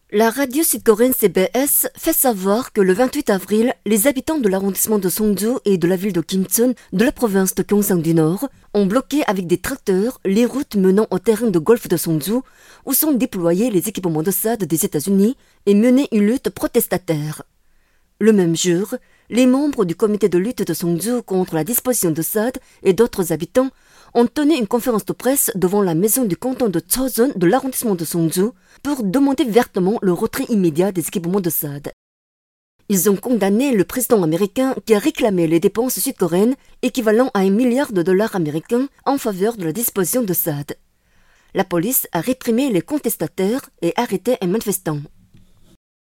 La radio sud-coréenne CBS fait savoir que le 28 avril, les habitants de l'arrondissement de Songju et de la ville de Kimcheon, de la province de Gyeongsang du Nord, ont bloqué avec des tracteurs les routes menant au terrain de golf de Songju, où sont déployés les équipements de SAD des États-Unis, et mené une lutte protestataire. Le même jour, les membres du comité de lutte de Songju contre la disposition de SAD et d'autres habitants ont tenu une conférence de presse devant la maison du canton de Cheojeon de l'arrondissement de Songju pour demander vertement le retrait immédiat des équipements de SAD. Ils ont condamné le président américain qui a réclamé les dépenses sud-coréennes équivalent à $1 milliard américains en faveur de la disposition de SAD. La police a réprimé les contestataires et arrêté un manifestant.